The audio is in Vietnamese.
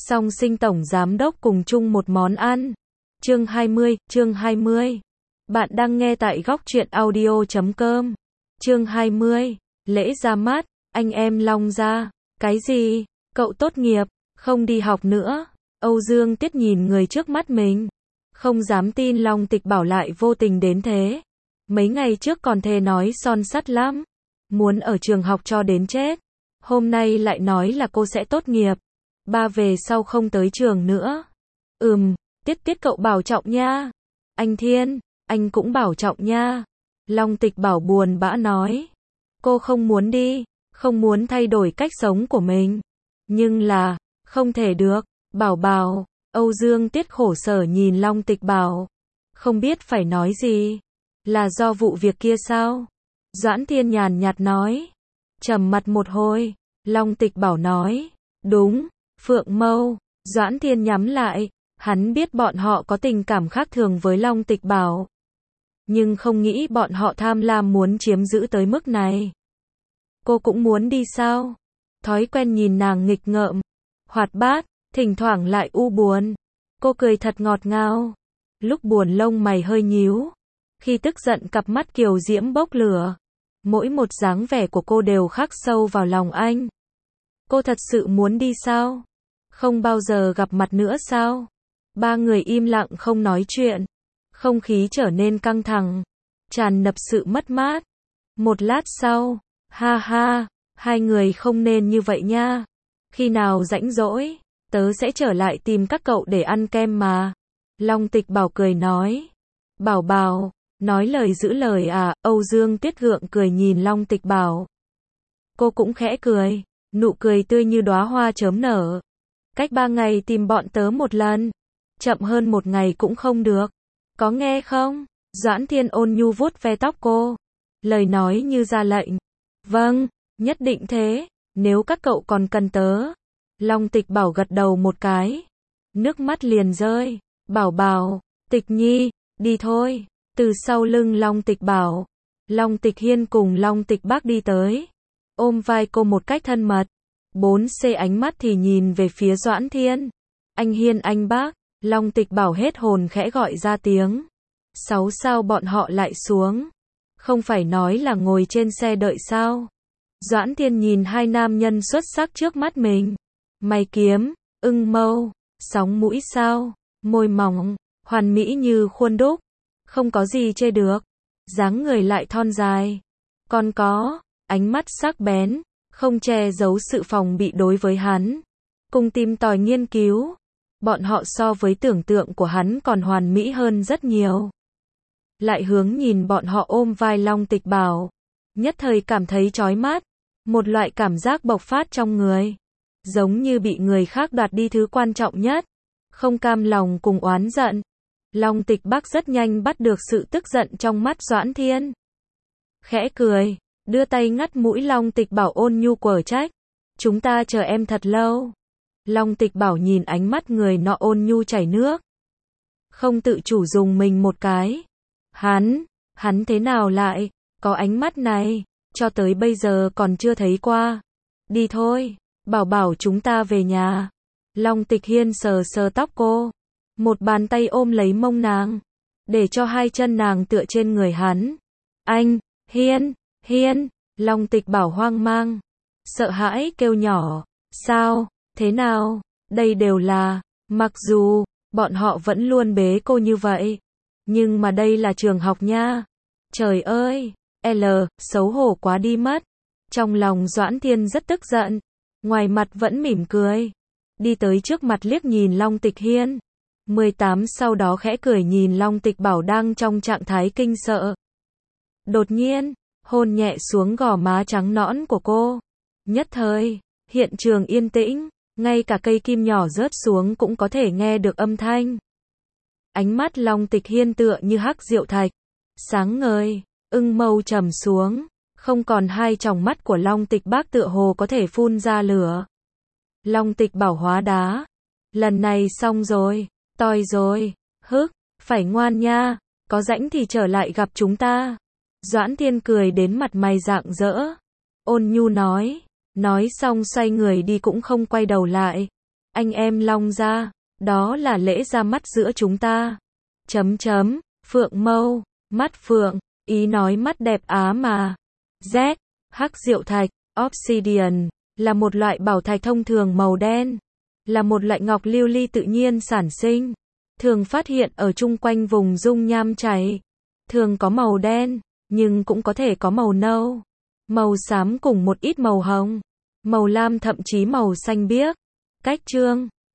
Song Sinh tổng giám đốc cùng chung một món ăn. Chương 20. Bạn đang nghe tại góc truyện audio.com. Chương 20. Lễ ra mắt, anh em Long gia. Cái gì? Cậu tốt nghiệp, không đi học nữa. Âu Dương Tiết nhìn người trước mắt mình. Không dám tin Long Tịch Bảo lại vô tình đến thế. Mấy ngày trước còn thề nói son sắt lắm. Muốn ở trường học cho đến chết. Hôm nay lại nói là cô sẽ tốt nghiệp. Ba về sau không tới trường nữa. Tiết cậu bảo trọng nha. Anh Thiên, anh cũng bảo trọng nha. Long Tịch Bảo buồn bã nói. Cô không muốn đi, không muốn thay đổi cách sống của mình. Nhưng là, không thể được, Bảo. Âu Dương Tiết khổ sở nhìn Long Tịch Bảo. Không biết phải nói gì. Là do vụ việc kia sao? Doãn Thiên nhàn nhạt nói. Trầm mặt một hồi, Long Tịch Bảo nói. Đúng, Phượng Mâu. Doãn Thiên nhắm lại. Hắn biết bọn họ có tình cảm khác thường với Long Tịch Bảo. Nhưng không nghĩ bọn họ tham lam muốn chiếm giữ tới mức này. Cô cũng muốn đi sao? Thói quen nhìn nàng nghịch ngợm, hoạt bát, thỉnh thoảng lại u buồn. Cô cười thật ngọt ngào. Lúc buồn lông mày hơi nhíu. Khi tức giận cặp mắt kiều diễm bốc lửa. Mỗi một dáng vẻ của cô đều khắc sâu vào lòng anh. Cô thật sự muốn đi sao? Không bao giờ gặp mặt nữa sao? Ba người im lặng không nói chuyện. Không khí trở nên căng thẳng, tràn ngập sự mất mát. Một lát sau, ha, hai người không nên như vậy nha. Khi nào rảnh rỗi, tớ sẽ trở lại tìm các cậu để ăn kem mà. Long Tịch Bảo cười nói. Bảo, nói lời giữ lời à? Âu Dương Tiết gượng cười nhìn Long Tịch Bảo. Cô cũng khẽ cười, nụ cười tươi như đóa hoa chớm nở. Cách 3 ngày tìm bọn tớ một lần. Chậm hơn 1 ngày cũng không được. Có nghe không? Doãn Thiên ôn nhu vuốt ve tóc cô. Lời nói như ra lệnh. Vâng, nhất định thế. Nếu các cậu còn cần tớ. Long Tịch Bảo gật đầu một cái. Nước mắt liền rơi. Bảo, Tịch Nhi, đi thôi. Từ sau lưng Long Tịch Bảo, Long Tịch Hiên cùng Long Tịch Bác đi tới. Ôm vai cô một cách thân mật. 4C ánh mắt thì nhìn về phía Doãn Thiên. Anh Hiên anh Bác. Long Tịch Bảo hết hồn khẽ gọi ra tiếng. 6 sao bọn họ lại xuống? Không phải nói là ngồi trên xe đợi sao? Doãn Thiên nhìn hai nam nhân xuất sắc trước mắt mình. Mày kiếm, ưng mâu, sóng mũi sao, môi mỏng, hoàn mỹ như khuôn đúc. Không có gì chê được. Dáng người lại thon dài. Còn có, ánh mắt sắc bén, không che giấu sự phòng bị đối với hắn. Cùng tìm tòi nghiên cứu. Bọn họ so với tưởng tượng của hắn còn hoàn mỹ hơn rất nhiều. Lại hướng nhìn bọn họ ôm vai Long Tịch Bảo. Nhất thời cảm thấy chói mắt. Một loại cảm giác bộc phát trong người. Giống như bị người khác đoạt đi thứ quan trọng nhất. Không cam lòng cùng oán giận. Long Tịch Bác rất nhanh bắt được sự tức giận trong mắt Doãn Thiên. Khẽ cười, đưa tay ngắt mũi Long Tịch Bảo ôn nhu quở trách. Chúng ta chờ em thật lâu. Long Tịch Bảo nhìn ánh mắt người nọ ôn nhu chảy nước. Không tự chủ dùng mình một cái. Hắn thế nào lại có ánh mắt này, cho tới bây giờ còn chưa thấy qua. Đi thôi, Bảo chúng ta về nhà. Long Tịch Hiên sờ tóc cô. Một bàn tay ôm lấy mông nàng. Để cho hai chân nàng tựa trên người hắn. Anh, Hiên. Long Tịch Bảo hoang mang. Sợ hãi kêu nhỏ. Sao, thế nào? Đây đều là, mặc dù, bọn họ vẫn luôn bế cô như vậy. Nhưng mà đây là trường học nha. Trời ơi, xấu hổ quá đi mất. Trong lòng Doãn Thiên rất tức giận. Ngoài mặt vẫn mỉm cười. Đi tới trước mặt liếc nhìn Long Tịch Hiên. 18 sau đó khẽ cười nhìn Long Tịch Bảo đang trong trạng thái kinh sợ. Đột nhiên, hôn nhẹ xuống gò má trắng nõn của cô. Nhất thời, hiện trường yên tĩnh, ngay cả cây kim nhỏ rớt xuống cũng có thể nghe được âm thanh. Ánh mắt Long Tịch Hiên tựa như hắc diệu thạch, sáng ngời, ưng mâu trầm xuống, không còn hai tròng mắt của Long Tịch Bác tựa hồ có thể phun ra lửa. Long Tịch Bảo hóa đá. Lần này xong rồi. Toi rồi, phải ngoan nha, có rãnh thì trở lại gặp chúng ta. Doãn Thiên cười đến mặt mày rạng rỡ. Ôn nhu nói xong xoay người đi cũng không quay đầu lại. Anh em Long Gia, đó là lễ ra mắt giữa chúng ta. Phượng Mâu, mắt phượng, ý nói mắt đẹp á mà. Z, hắc diệu thạch, obsidian, là một loại bảo thạch thông thường màu đen. Là một loại ngọc lưu ly tự nhiên sản sinh. Thường phát hiện ở chung quanh vùng dung nham chảy. Thường có màu đen, nhưng cũng có thể có màu nâu, màu xám cùng một ít màu hồng, màu lam thậm chí màu xanh biếc. Cách trương